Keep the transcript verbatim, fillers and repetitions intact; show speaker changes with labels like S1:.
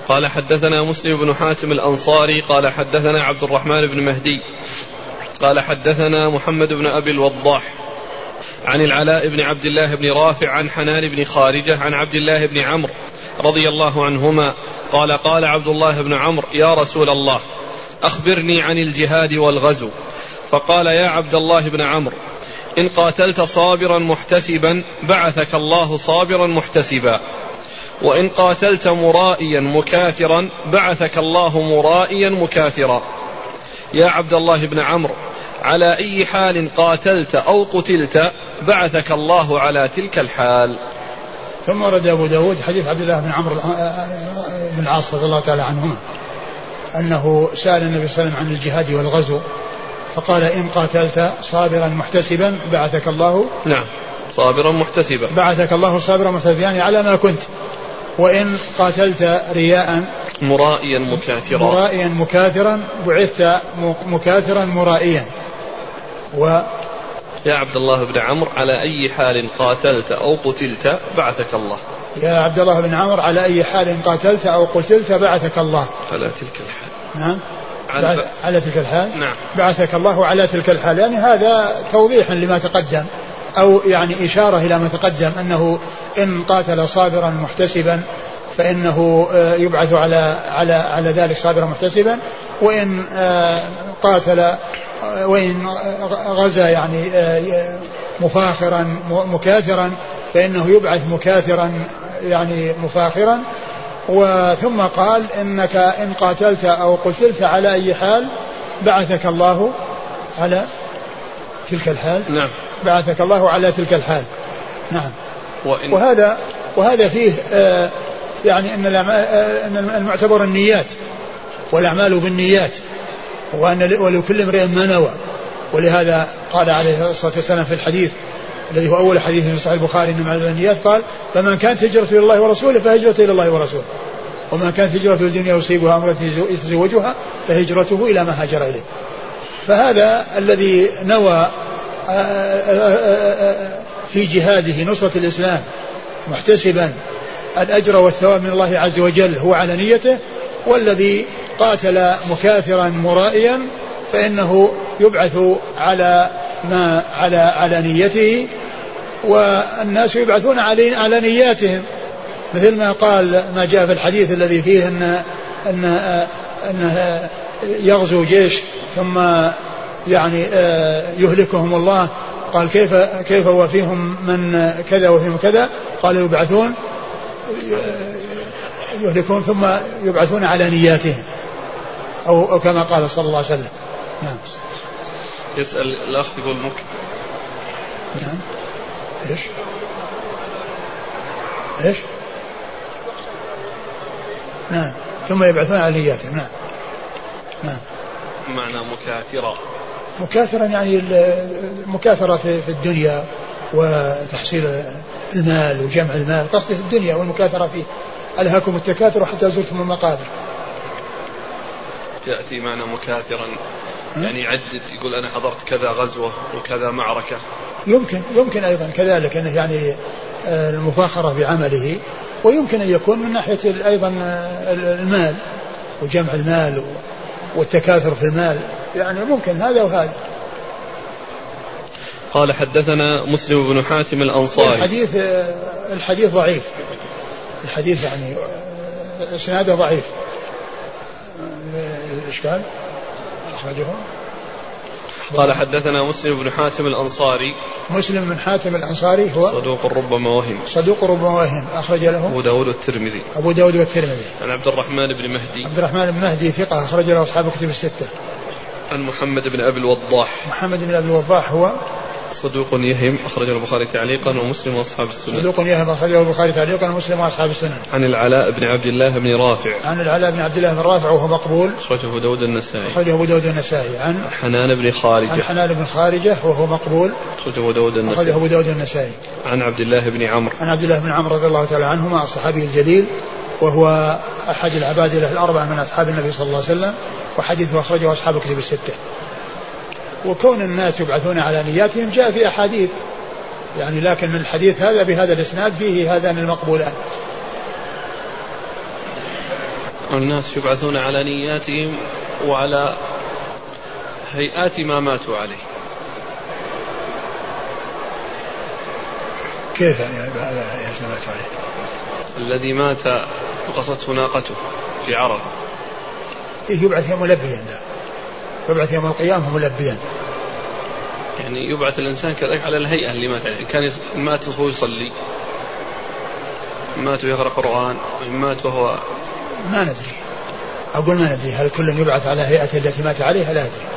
S1: قال حدثنا مسلم بن حاتم الأنصاري قال حدثنا عبد الرحمن بن مهدي قال حدثنا محمد بن أبي الوضاح عن العلاء بن عبد الله بن رافع عن حنان بن خارجة عن عبد الله بن عمرو رضي الله عنهما قال قال عبد الله بن عمرو يا رسول الله أخبرني عن الجهاد والغزو. فقال يا عبد الله بن عمرو إن قاتلت صابرا محتسبا بعثك الله صابرا محتسبا، وإن قاتلت مرائيا مكاثرا بعثك الله مرائيا مكاثرا. يا عبد الله بن عمرو على أي حال قاتلت أو قتلت بعثك الله على تلك الحال.
S2: ثم ورد أبو داود حديث عبد الله بن عمرو بن العاص رضي الله تعالى عنهما أنه سأل النبي صلى الله عليه وسلم عن الجهاد والغزو فقال إن قاتلت صابرا محتسبا بعثك الله
S1: نعم صابرا محتسبا
S2: بعثك الله صابرا محتسبا يعني على ما كنت، وإن قاتلت رياء
S1: مرائيا مكاثرا
S2: مرائيا مكاثرا بعثت مكاثرا مرائيا. و
S1: يا عبد الله بن عمرو على أي حال قاتلت أو قتلت بعثك الله.
S2: يا عبد الله بن عمرو على أي حال قاتلت أو قتلت بعثك الله
S1: على تلك الحال.
S2: نعم
S1: على,
S2: على تلك الحال
S1: نعم.
S2: بعثك الله على تلك الحال، يعني هذا توضيح لما تقدم أو يعني إشارة إلى ما تقدم أنه إن قاتل صابرا محتسبا فإنه يبعث على على على ذلك صابرا محتسبا، وإن قاتل وإن غزا يعني مفاخرا مكاثرا فإنه يبعث مكاثرا يعني مفاخرا. وثم قال إنك إن قاتلت أو قتلت على أي حال بعثك الله على تلك الحال.
S1: نعم
S2: بعثك الله على تلك الحال. نعم.
S1: وإن
S2: وهذا وهذا فيه آه يعني أن المعتبر النيات والأعمال بالنيات، وأن ولكل امرئ ما نوى. ولهذا قال عليه الصلاة والسلام في الحديث الذي هو أول حديث في صحيح البخاري إنما النيات قال فمن كانت هجرته إلى الله ورسوله فهجرته إلى الله ورسوله، ومن كانت هجرته للدنيا يصيبها أمرا يتزوجها فهجرته إلى ما هاجر إليه. فهذا الذي نوى في جهاده نصرة الإسلام محتسبا الأجر والثواب من الله عز وجل هو على نيته، والذي قاتل مكاثرا مرائيا فإنه يبعث على ما على على نيته، والناس يبعثون على على نياتهم، مثل ما قال ما جاء في الحديث الذي فيه أن أن أن يغزو جيش ثم يعني يهلكهم الله. قال كيف كيف وفيهم من كذا وفيهم كذا؟ قال يبعثون يهلكون ثم يبعثون على نياتهم أو, أو كما قال صلى الله عليه وسلم. نعم.
S1: يسأل الأخ يقول ممكن.
S2: نعم. إيش إيش نعم ثم يبعثون على نياتهم. نعم نعم.
S1: معنى مكاثرة
S2: مكاثرا يعني المكاثرة في الدنيا وتحصيل المال وجمع المال، قصده الدنيا والمكاثرة فيه. ألهاكم التكاثر حتى زرتم المقابر.
S1: يأتي معنى مكاثرا يعني يعدد، يقول أنا حضرت كذا غزوة وكذا معركة.
S2: يمكن يمكن أيضا كذلك أنه يعني المفاخرة بعمله، ويمكن أن يكون من ناحية أيضا المال وجمع المال والتكاثر في المال، يعني ممكن هذا وهذا.
S1: قال حدثنا مسلم بن حاتم الأنصاري.
S2: الحديث الحديث ضعيف، الحديث يعني اسناده ضعيف. إشكال أخرجه.
S1: قال حدثنا مسلم بن حاتم الأنصاري.
S2: مسلم بن حاتم الأنصاري هو
S1: صدوق ربما وهم.
S2: صدوق ربما وهم أخرج له
S1: أبو داود والترمذي.
S2: أبو داود والترمذي.
S1: عن عبد الرحمن بن مهدي.
S2: عبد الرحمن بن مهدي ثقة أخرج له أصحاب الكتب الستة.
S1: عن محمد بن أبي الوضاح.
S2: محمد بن أبي الوضاح هو
S1: صدوق يهم أخرجه البخاري تعليقا ومسلم وأصحاب السنن.
S2: صدوق يهم أخرجه البخاري تعليقا ومسلم وأصحاب السنن.
S1: عن العلاء بن عبد الله بن رافع.
S2: عن العلاء بن عبد الله بن رافع وهو مقبول.
S1: أخرجه أبو داود النسائي.
S2: أخرجه أبو داود النسائي. عن
S1: حنان بن خارجة.
S2: عن حنان بن خارجة وهو مقبول.
S1: أخرجه أبو داود النسائي.
S2: أخرجه أبو داود النسائي.
S1: عن عبد الله بن عمرو.
S2: عن عبد الله بن عمرو رضي الله تعالى عنهما الصحابي الجليل، وهو أحد العبادلة الأربعة من أصحاب النبي صلى الله عليه وسلم، وحديثه أخرجه أصحاب الكتب الستة. وكون الناس يبعثون على نياتهم جاء في أحاديث يعني، لكن من الحديث هذا بهذا الإسناد فيه هذان المقبولان.
S1: الناس يبعثون على نياتهم وعلى هيئات ما ماتوا عليه.
S2: كيف يعني على هيئات ما ماتوا عليه؟
S1: الذي مات وقصته ناقته في عرفة
S2: يبعث ملبيا، لا يبعث يوم القيامة ملبيا،
S1: يعني يبعث الإنسان كذلك على الهيئة اللي مات عليه. كان مات وهو يصلي، مات ويقرأ قرآن، مات وهو
S2: ما ندري، أقول ما ندري هل كل يبعث على هيئته التي مات عليها، لا أدري.